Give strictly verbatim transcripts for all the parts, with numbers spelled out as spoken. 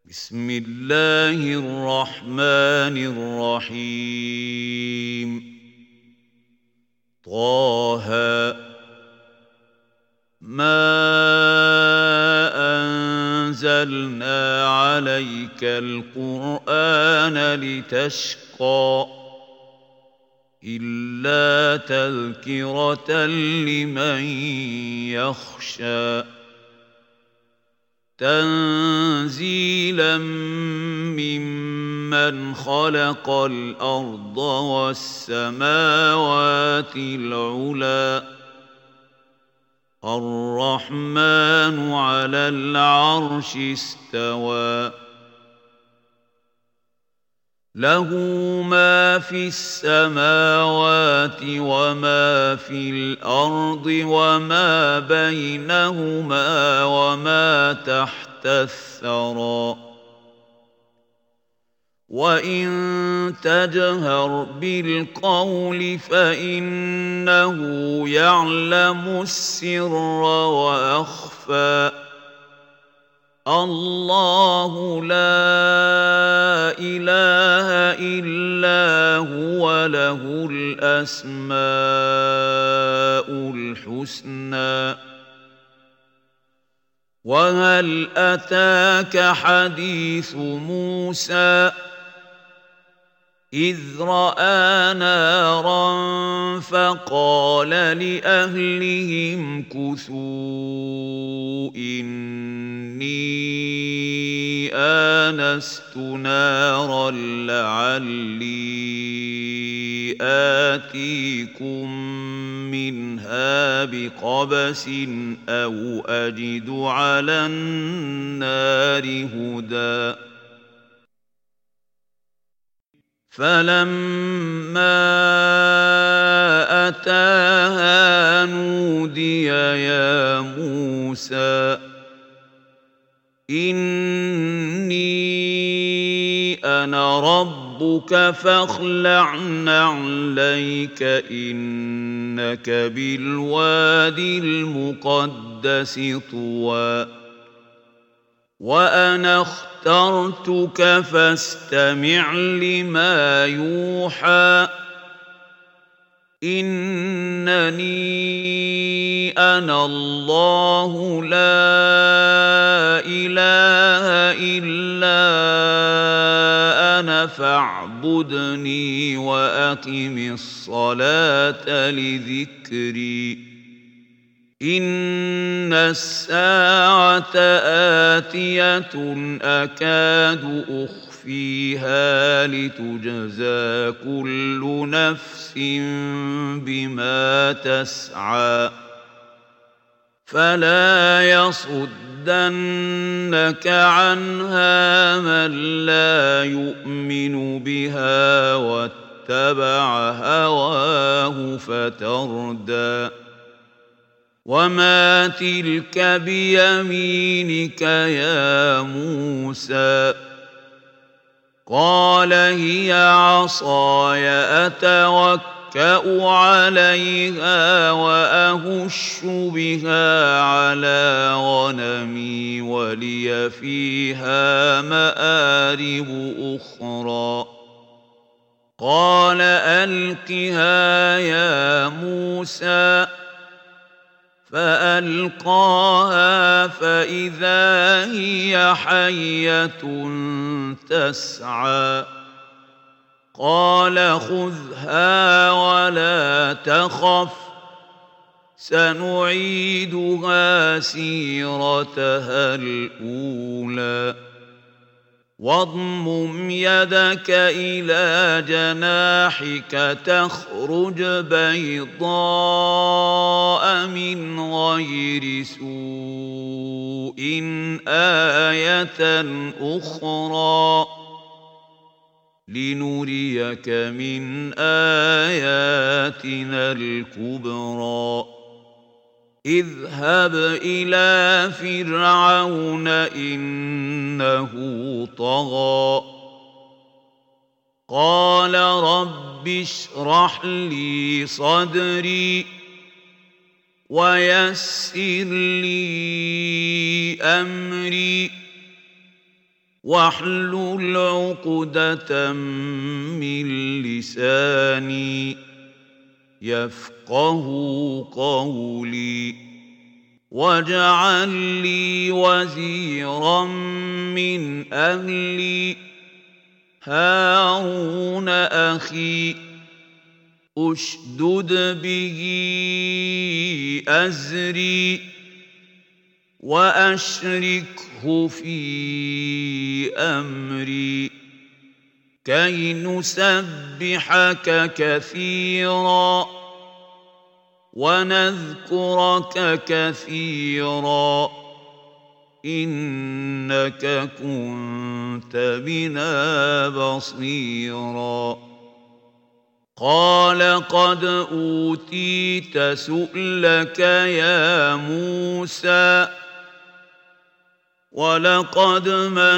بسم الله الرحمن الرحيم طه ما أنزلنا عليك القرآن لتشقى إلا تذكرة لمن يخشى تنزيلا ممن خلق الأرض والسماوات العلى الرحمن على العرش استوى له ما في السماوات وما في الأرض وما بينهما وما تحت الثرى وإن تجهر بالقول فإنه يعلم السر وأخفى الله لا إله إلا هو له الأسماء الحسنى وهل أتاك حديث موسى إذ رأى نارا فقال لأهلهم كثوا إني آنست نارا لعلي آتيكم منها بقبس أو أجد على النار هدى فلما أتاها نودي يا موسى إني أنا ربك فاخلع نعليك إنك بالوادي المقدس طوى وأنا اخترتك فاستمع لما يوحى إنني أنا الله لا إله إلا أنا فاعبدني وأقم الصلاة لذكري إن الساعة آتية أكاد أخفيها لتجزى كل نفس بما تسعى فلا يصدنك عنها من لا يؤمن بها واتبع هواه فتردى وما تلك بيمينك يا موسى قال هي عصاي أتوكأ عليها وأهش بها على غنمي ولي فيها مآرب أخرى قال ألقها يا موسى فألقاها فإذا هي حية تسعى قال خذها ولا تخف سنعيدها سيرتها الأولى واضمم يدك إلى جناحك تخرج بيضاء من غير سوء آية أخرى لنريك من آياتنا الكبرى اذهب إلى فرعون إنه طغى قال رب اشرح لي صدري ويسر لي أمري واحلل عقدة من لساني يفقه قولي واجعل لي وزيرا من أهلي هارون أخي أشدد به أزري وأشركه في أمري كي نسبحك كثيرا ونذكرك كثيرا إنك كنت بنا بصيرا قال قد أوتيت سؤلك يا موسى ولقد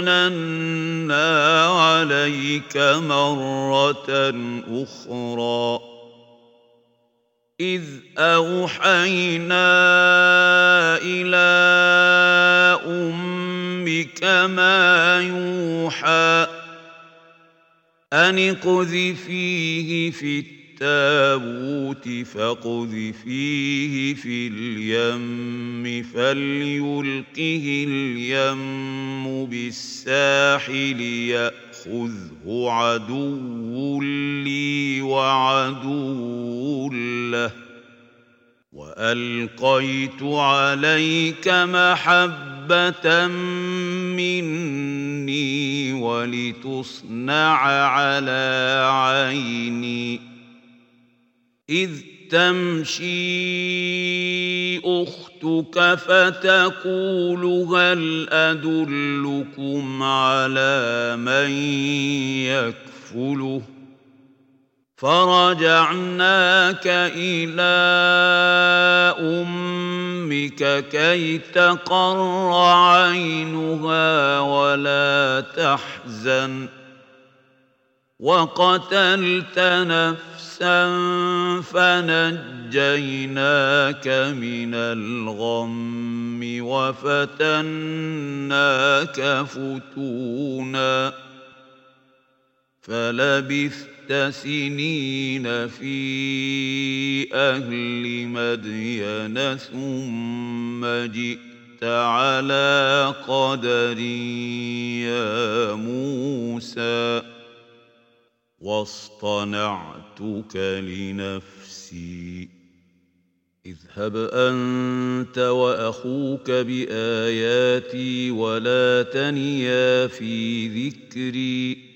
مننا عليك مرة أخرى إذ أوحينا إلى أمك ما يوحى أن اقذفيه في التابوت فاقذفيه في اليم فليلقه اليم بالساحل يأخذه عدو لي وعدو له وألقيت عليك محبة مني ولتصنع على عيني إذ تمشي أختك فتقول هل أدلكم على من يكفله فرجعناك إلى أمك كي تقر عينها ولا تحزن وقتلت نفسا فنجيناك من الغم وفتناك فتونا فلبثت سنين في أهل مدين ثم جئت على قدر يا موسى واصطنعتك لنفسي اذهب أنت وأخوك بآياتي ولا تنيا في ذكري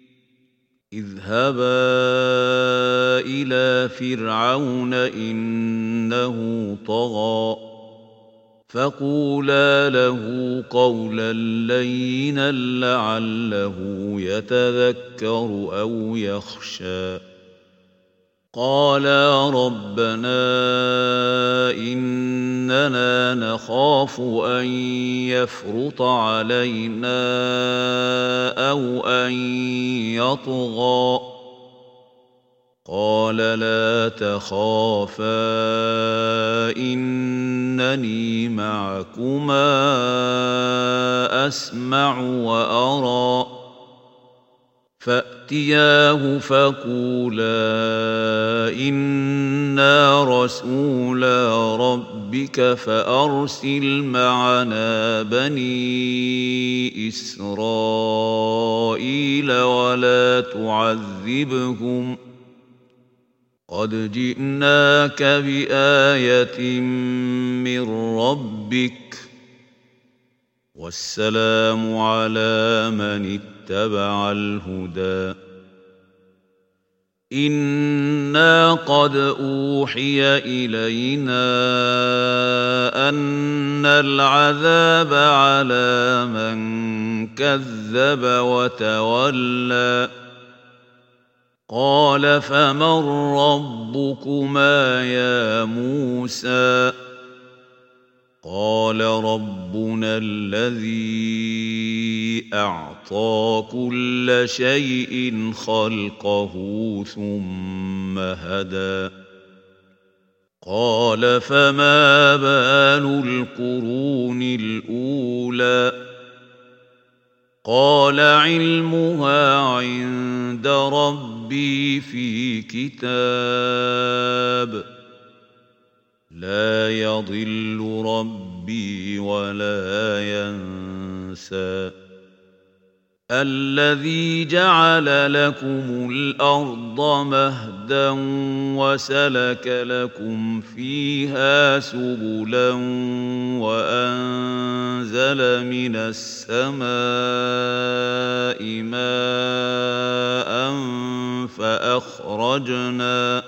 اذهبا إلى فرعون إنه طغى فقولا له قولا لينا لعله يتذكر أو يخشى قالا ربنا إننا نخاف أن يفرط علينا أو أن يطغى قال لا تخافا إنني معكما أسمع وأرى فأتياه فقولا إنا رسولا ربك فأرسل معنا بني إسرائيل ولا تعذبهم قد جئناك بآية من ربك والسلام على من اتبع الهدى إنا قد أوحي إلينا أن العذاب على من كذب وتولى قال فمن ربكما يا موسى قال ربنا الذي أعطى كل شيء خلقه ثم هدى قال فما بال القرون الأولى قال علمها عند ربي في كتاب لا يضل ربي ولا ينسى الذي جعل لكم الأرض مهدا وسلك لكم فيها سبلا وأنزل من السماء ماء فأخرجنا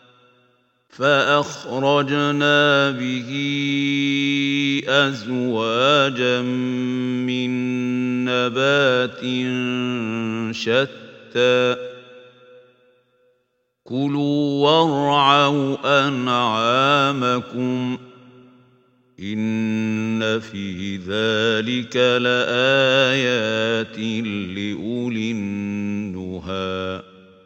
فأخرجنا به أزواجا من نبات شتى كلوا وارعوا أنعامكم إن في ذلك لآيات لأولي النهى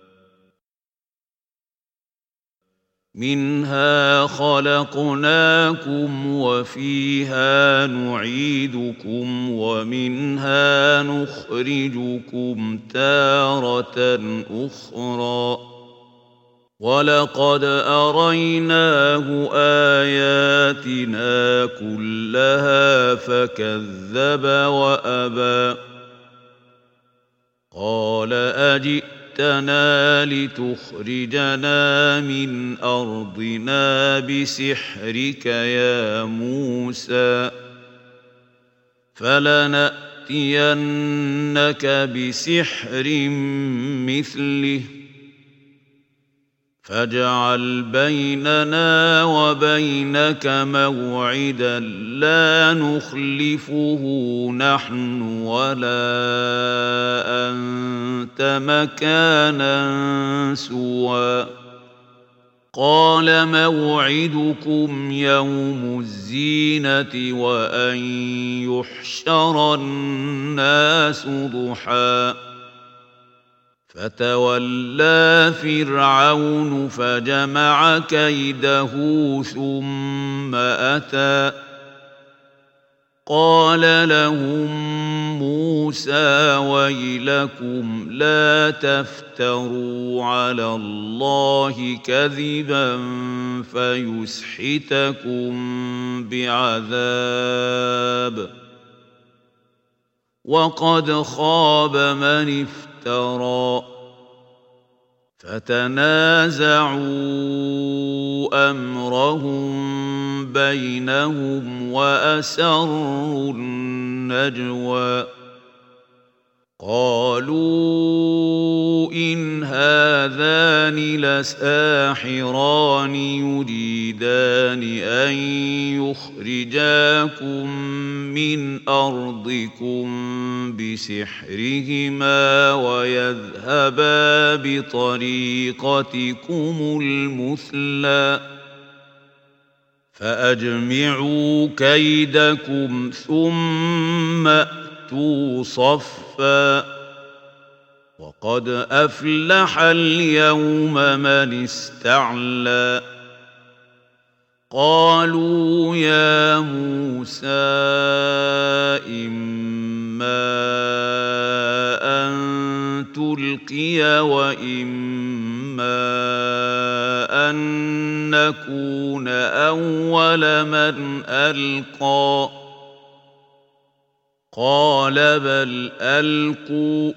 منها خلقناكم وفيها نعيدكم ومنها نخرجكم تارة أخرى ولقد أريناه آياتنا كلها فكذب وأبى قال أجئتنا لتخرجنا من أرضنا بسحرك يا موسى فلنأتينك بسحر مثله فاجعل بيننا وبينك موعدا لا نخلفه نحن ولا أنت مكانا سوى قال موعدكم يوم الزينة وأن يحشر الناس ضحى فتولى فرعون فجمع كيده ثم أتى قال لهم موسى ويلكم لا تفتروا على الله كذبا فيسحتكم بعذاب وقد خاب من افترى فتنازعوا أمرهم بينهم وأسروا النجوى قالوا إن هذان لساحران يريدان أن يخرجاكم من أرضكم بسحرهما ويذهبا بطريقتكم المثلى فأجمعوا كيدكم ثم أتوا صفا وقد أفلح اليوم من استعلى قالوا يا موسى إما أن تلقي وإما أن نكون أول من ألقى قال بل ألقوا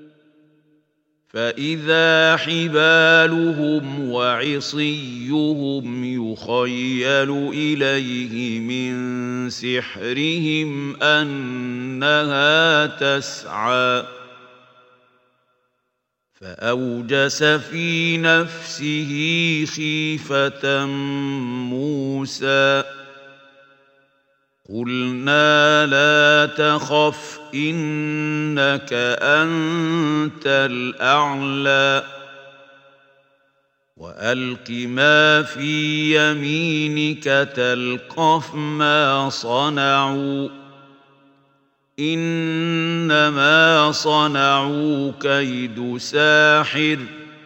فإذا حبالهم وعصيهم يخيل إليه من سحرهم أنها تسعى فأوجس في نفسه خيفة موسى قلنا لا تخف إنك أنت الأعلى وألق ما في يمينك تلقف ما صنعوا إنما صنعوا كيد ساحر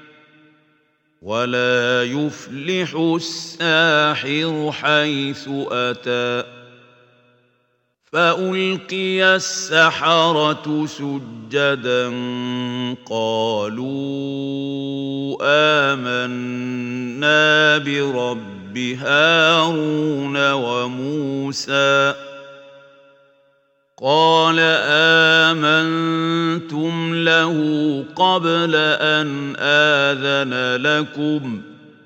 ولا يفلح الساحر حيث أتى فألقي السحرة سجدا قالوا آمنا برب هارون وموسى قال آمنتم له قبل أن آذن لكم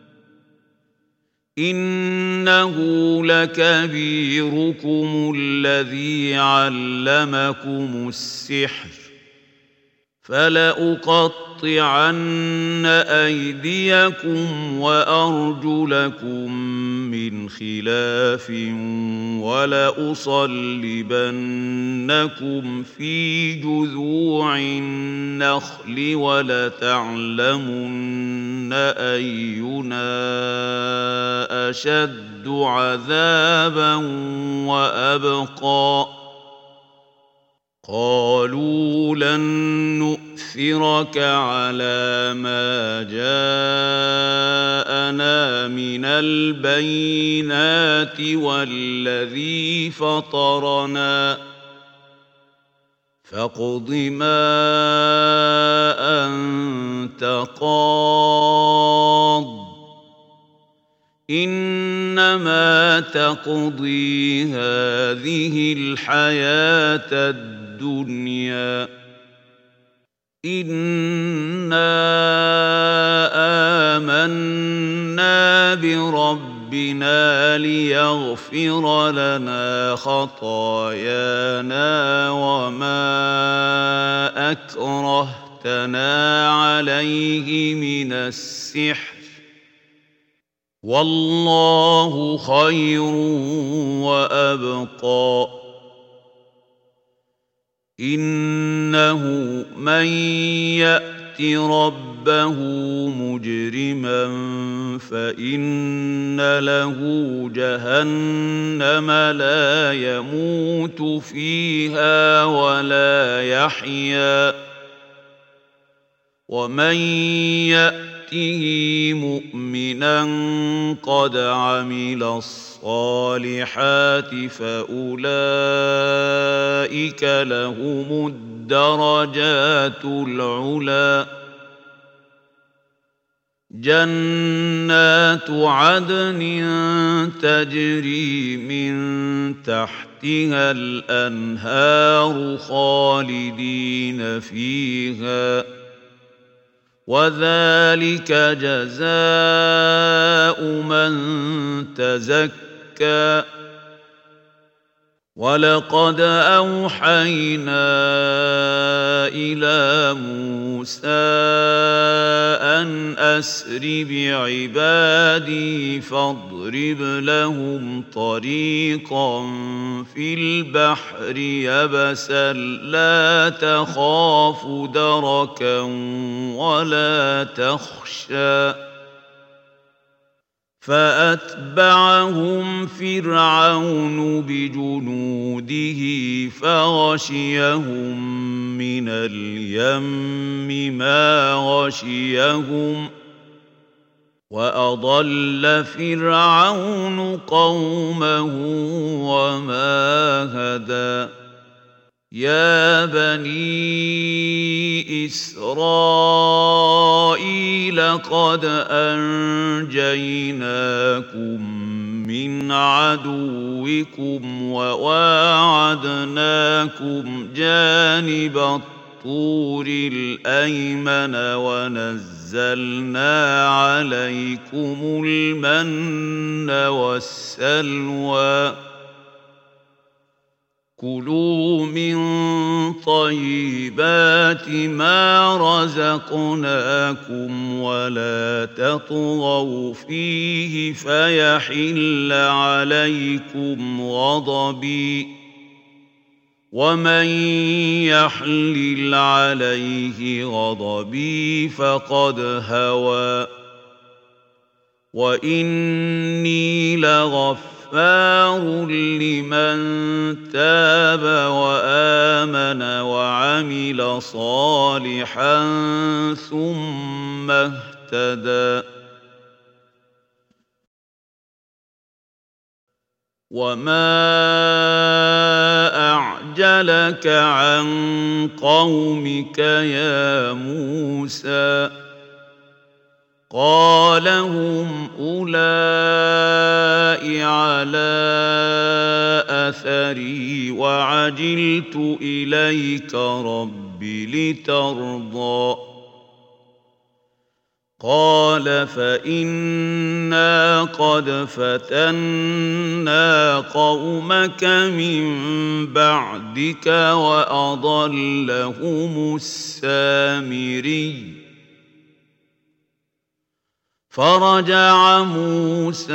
إنه لكبيركم الذي علمكم السحر فلأقطعن أيديكم وأرجلكم من خلاف ولأصلبنكم في جذوع النخل ولتعلمن أينا أشد عذابا وأبقى قالوا لن نؤثرك على ما جاءنا من البينات والذي فطرنا فاقض ما أنت قاض إنما تقضي هذه الحياة الدنيا إنا آمنا بربنا ليغفر لنا خطايانا وما أكرهتنا عليه من السحر والله خير وأبقى إنه من يأت ربه مجرما فإن له جهنم لا يموت فيها ولا يحيا ومن يأت مؤمنا قد عمل الصالحات فأولئك لهم الدرجات العلى جنات عدن تجري من تحتها الأنهار خالدين فيها وذلك جزاء من تزكى ولقد أوحينا إلى موسى أن أسر بعبادي فاضرب لهم طريقا في البحر يبسا لا تخاف دركا ولا تخشى فأتبعهم فرعون بجنوده فغشيهم من اليم ما غشيهم وأضل فرعون قومه وما هدى يا بني إسرائيل قد أنجيناكم من عدوكم وواعدناكم جانب الطور الأيمن ونزلنا عليكم المن والسلوى كلوا من طيبات ما رزقناكم ولا تطغوا فيه فيحل عليكم غضبي ومن يحلل عليه غضبي فقد هوى وإني لغفور غفار لمن تاب وآمن وعمل صالحا ثم اهتدى وما اسْتَعْجَلَكَ عَن قَوْمِكَ يَا مُوسَىٰ قَالَ هُمْ أُولَاءِ عَلَىٰ أَثَرِي وَعَجِلْتُ إِلَيْكَ رَبِّ لِتَرْضَىٰ قَالَ فَإِنَّا قَدْ فَتَنَّا قَوْمَكَ مِن بَعْدِكَ وَأَضَلَّهُمُ السَّامِرِيُّ فرجع موسى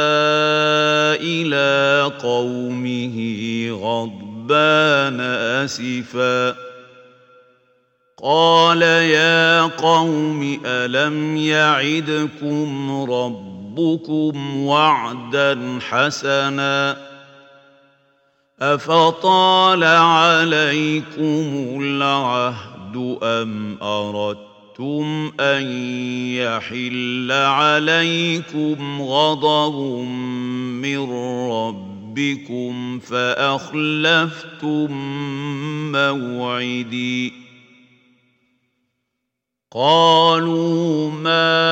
إلى قومه غضبان أسفا قال يا قوم ألم يعدكم ربكم وعدا حسنا أفطال عليكم العهد أم أردتم أَرَدتُّمْ أَن يَحِلَّ عَلَيْكُمْ غَضَبٌ مِّن رَّبِّكُمْ فَأَخْلَفْتُم مَّوْعِدِي قَالُوا مَا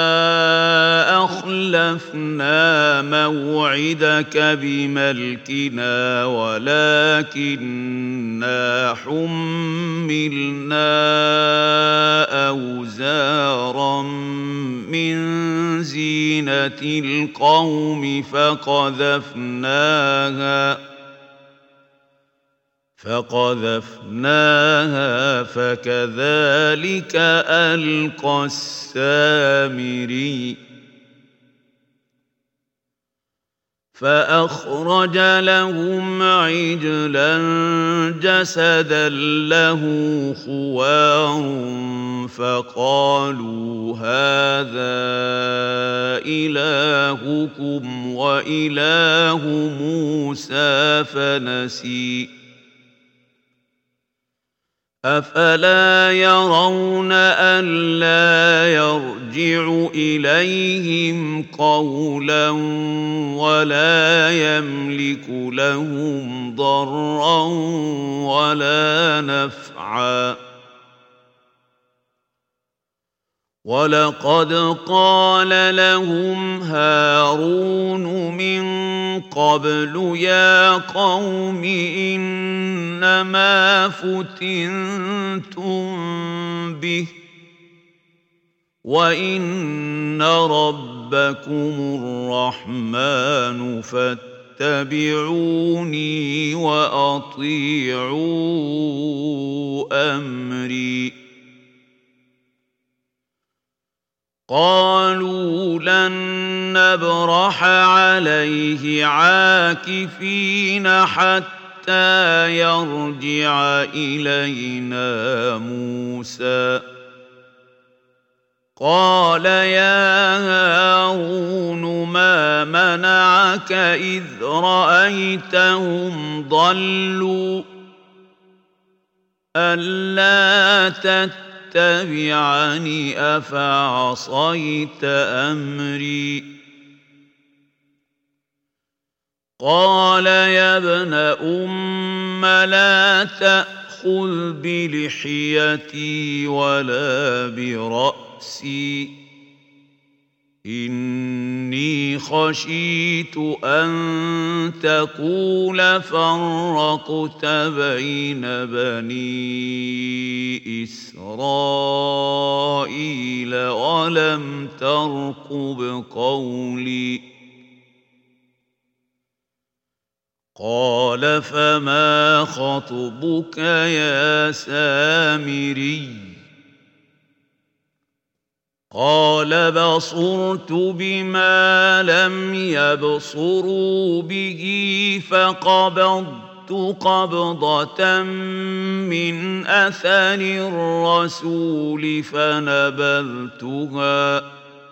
أَخْلَفْنَا مَوْعِدَكَ بِمَلْكِنَا وَلَٰكِنَّا حُمِّلْنَا أَوْزَارًا مِّن زِينَةِ الْقَوْمِ فَقَذَفْنَاهَا فَقَذَفْنَاهَا فَكَذَٰلِكَ أَلْقَى السَّامِرِيُّ فَأَخْرَجَ لَهُمْ عِجْلًا جَسَدًا لَّهُ خُوَارٌ فَقَالُوا هَٰذَا إِلَٰهُكُمْ وَإِلَٰهُ مُوسَىٰ فَنَسِيَ أَفَلَا يَرَوْنَ أَلَّا يَرْجِعُ إِلَيْهِمْ قَوْلًا وَلَا يَمْلِكُ لَهُمْ ضَرًّا وَلَا نَفْعًا وَلَقَدْ قَالَ لَهُمْ هَارُونُ مِن قَبْلُ يَا قَوْمِ إِنَّمَا فُتِنتُم بِهِ وَإِنَّ رَبَّكُمُ الرَّحْمَٰنُ فَاتَّبِعُونِي وَأَطِيعُوا أَمْرِي قالوا لن نبرح عليه عاكفين حتى يرجع إلينا موسى قال يا هارون ما منعك إذ رأيتهم ضلوا ألا تتبعوا اتبعني أفعصيت أمري قال يا ابن أم لا تأخذ بلحيتي ولا برأسي إني خشيت أن تقول فرقت بين بني إسرائيل ولم ترقب قولي قال فما خطبك يا سامري قال بصرت بما لم يبصروا به فقبضت قبضة من أثر الرسول فنبذتها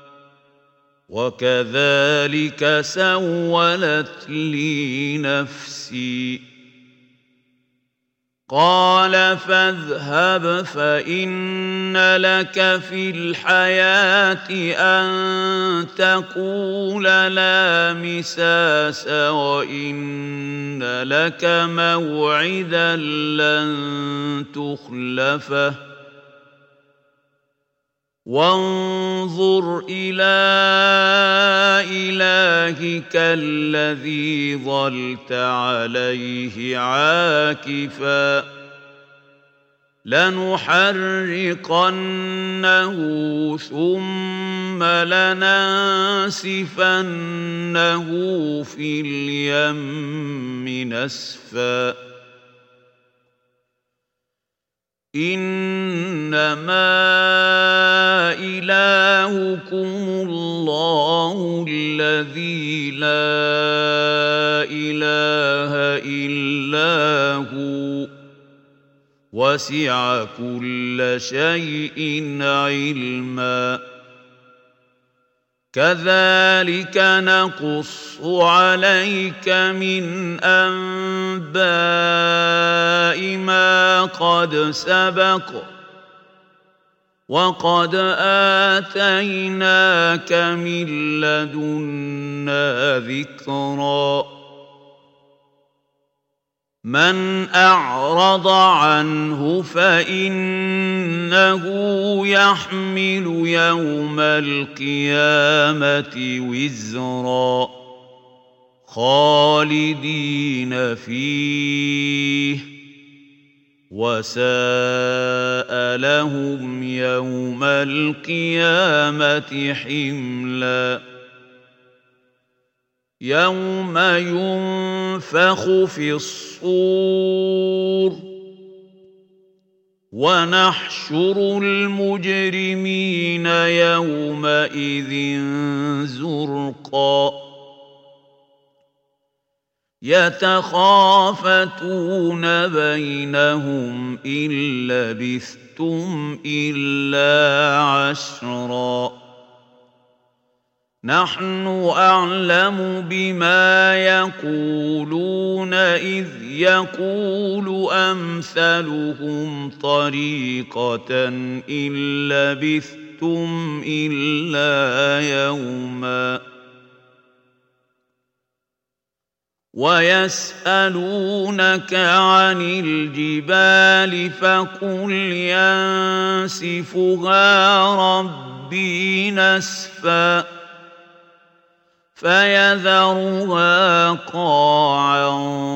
وكذلك سولت لي نفسي قال فاذهب فإن لك في الحياة أن تقول لا مساس وإن لك موعدا لن تخلفه وانظر إلى إلهك الذي ظلت عليه عاكفا لنحرقنه ثم لننسفنه في اليم نسفا إنما إلهكم الله الذي لا إله إلا هو وسع كل شيء علما كذلك نقص عليك من أنباء ما قد سبق وقد آتيناك من لدنا ذكرا من أعرض عنه فإنه يحمل يوم القيامة وزرا خالدين فيه وساء لهم يوم القيامة حملا يوم ينفخ في الصور ونحشر المجرمين يومئذ زرقا يتخافتون بينهم إن لبثتم إلا عشرا نحن أعلم بما يقولون إذ يقول أمثلهم طريقة إن لبثتم إلا يوما ويسألونك عن الجبال فقل ينسفها ربي نسفا فيذرها قاعا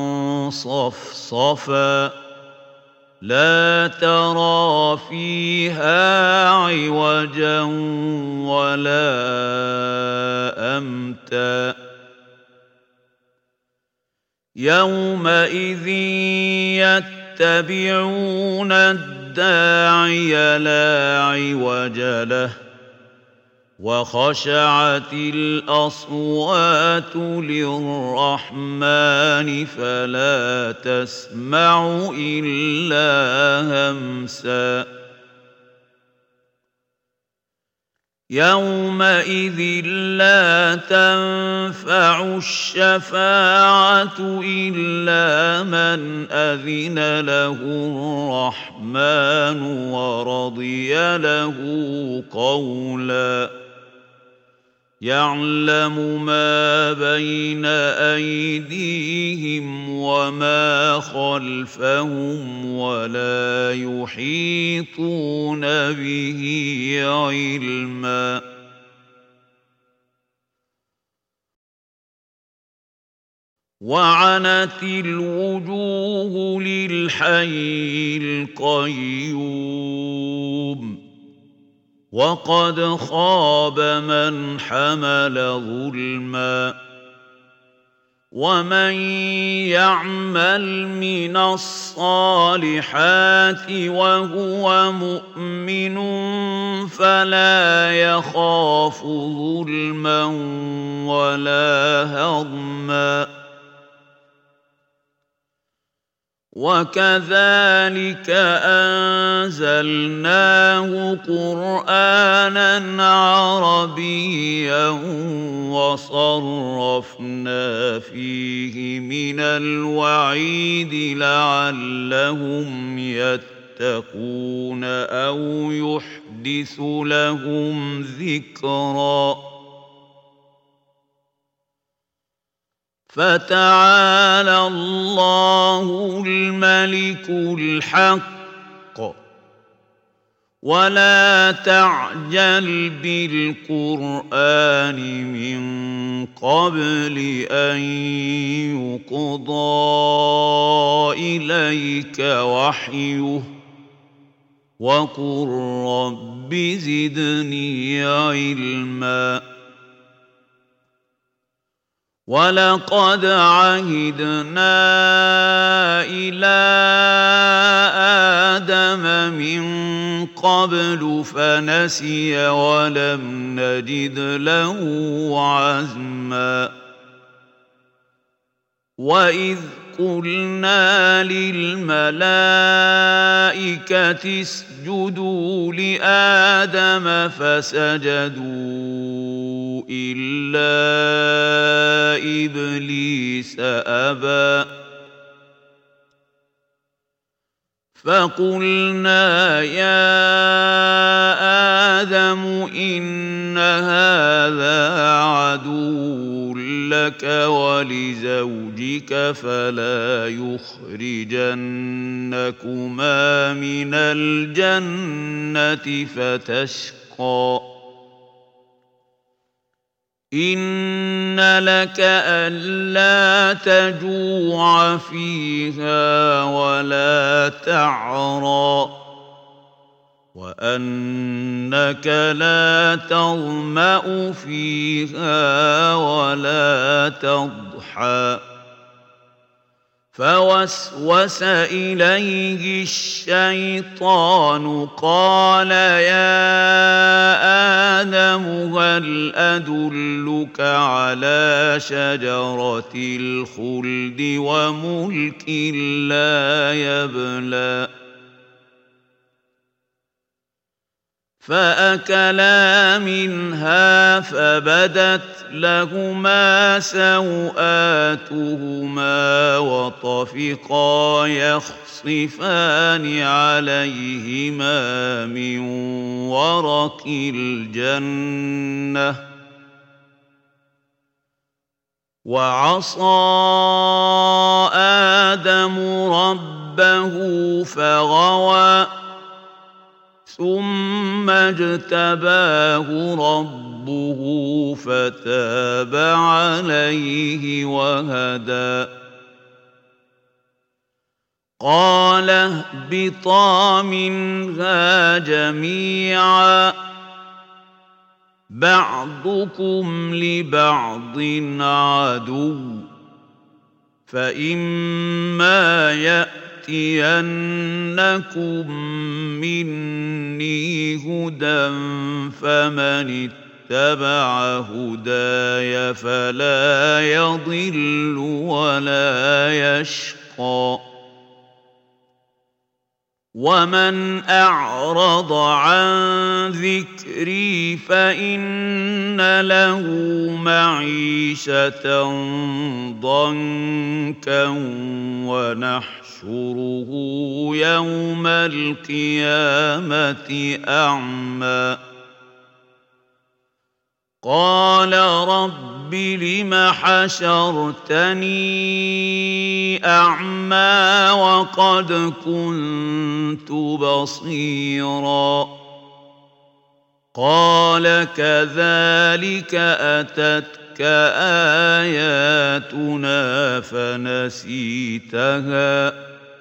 صفصفا لا ترى فيها عوجا ولا أمتا يومئذ يتبعون الداعي لا عوج له وخشعت الأصوات للرحمن فلا تسمع إلا همسا يومئذ لا تنفع الشفاعة إلا من أذن له الرحمن ورضي له قولا يعلم ما بين أيديهم وما خلفهم ولا يحيطون به علما وعنت الوجوه للحي القيوم وقد خاب من حمل ظلما ومن يعمل من الصالحات وهو مؤمن فلا يخاف ظلما ولا هضما وكذلك أنزلناه قرآنا عربيا وصرفنا فيه من الوعيد لعلهم يتقون أو يحدث لهم ذكرا فتعالى الله الملك الحق ولا تعجل بالقرآن من قبل أن يقضى إليك وحيه وقل رب زدني علما ولقد عهدنا إلى آدم من قبل فنسي ولم نجد له عزما وإذ قلنا للملائكة اسجدوا لآدم فسجدوا إلا إبليس أبى فقلنا يا آدم إن هذا عدو لك ولزوجك فلا يخرجنكما من الجنة فتشقى إن لك ألا تجوع فيها ولا تعرى وأنك لا تظمأ فيها ولا تضحى فوسوس إليه الشيطان قال يا آدم هل أدلك على شجرة الخلد وملك لا يبلى فأكلا منها فبدت لهما سوآتهما وطفقا يخصفان عليهما من ورق الجنة وعصى آدم ربه فغوى ثم اجتباه ربه فتاب عليه وهدى قال اهبطا منها جميعا بعضكم لبعض عدو فإما يأتينكم مني هدى فمن اتبع هداي فلا يضل ولا يشقى ومن أعرض عن ذكري فإن له معيشة ضنكا ونحشره يوم القيامة أعمى قال رب لم حشرتني أعمى وقد كنت بصيرا قال كذلك أتتك آياتنا فنسيتها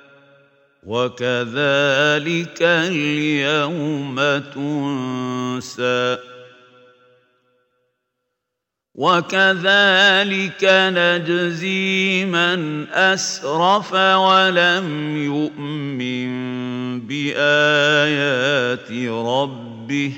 وكذلك اليوم تنسى وكذلك نجزي من أسرف ولم يؤمن بآيات ربه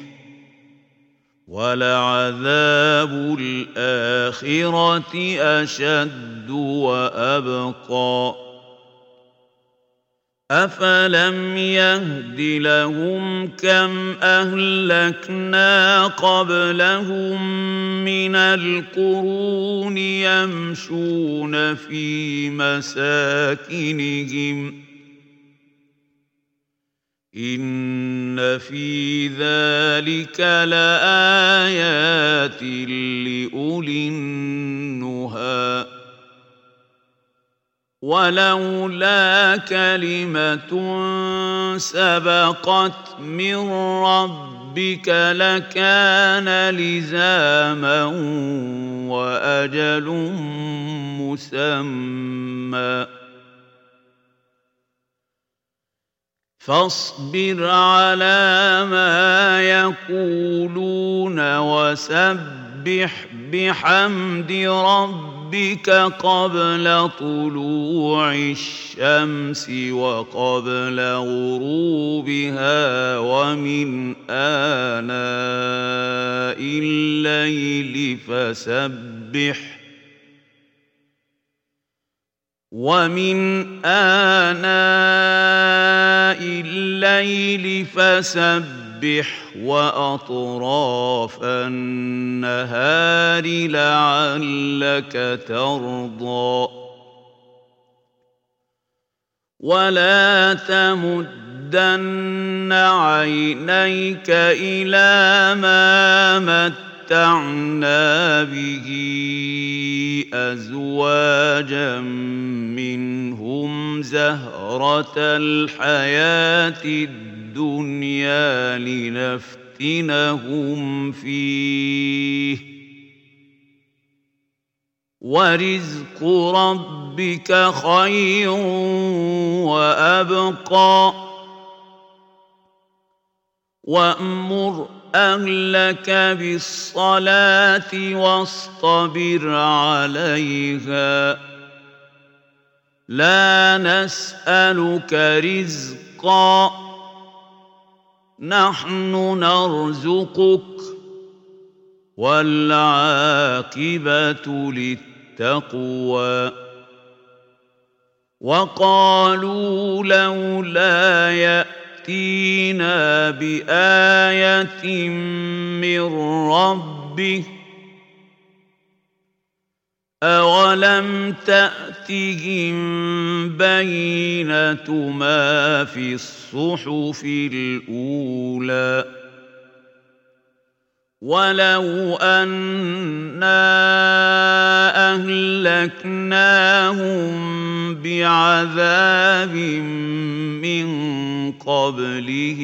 ولعذاب الآخرة أشد وأبقى أفلم يهد لهم كم أهلكنا قبلهم من القرون يمشون في مساكنهم إن في ذلك لآيات لأولي النهى ولولا كلمة سبقت من ربك لكان لزاما وأجل مسمى فاصبر على ما يقولون وسبح بحمد ربك قبل طلوع الشمس وقبل غروبها ومن آناء الليل فسبح ومن آناء الليل فسبح وأطراف النهار لعلك ترضى ولا تمدن عينيك إلى ما متعنا به أزواجا منهم زهرة الحياة الدنيا لنفتنهم فيه ورزق ربك خير وأبقى وأمر أهلك بالصلاة واصطبر عليها لا نسألك رزقا نحن نرزقك والعاقبة للتقوى وقالوا لولا يأتينا بآية من ربه أولم تأتهم بينة ما في الصحف الأولى ولو أنا أهلكناهم بعذاب من قبله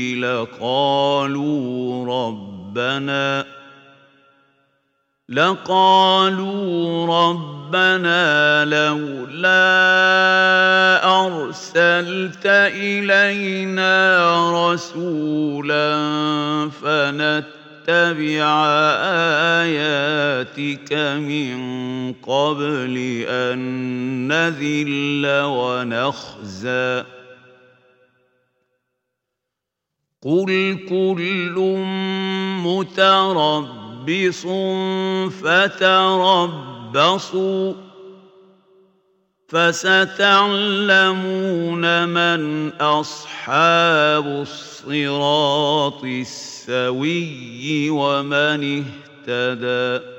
لقالوا ربنا لقالوا ربنا لولا أرسلت إلينا رسولا فنتبع آياتك من قبل أن نذل ونخزى قل كل متربص فتربصوا فستعلمون من أصحاب الصراط السوي ومن اهتدى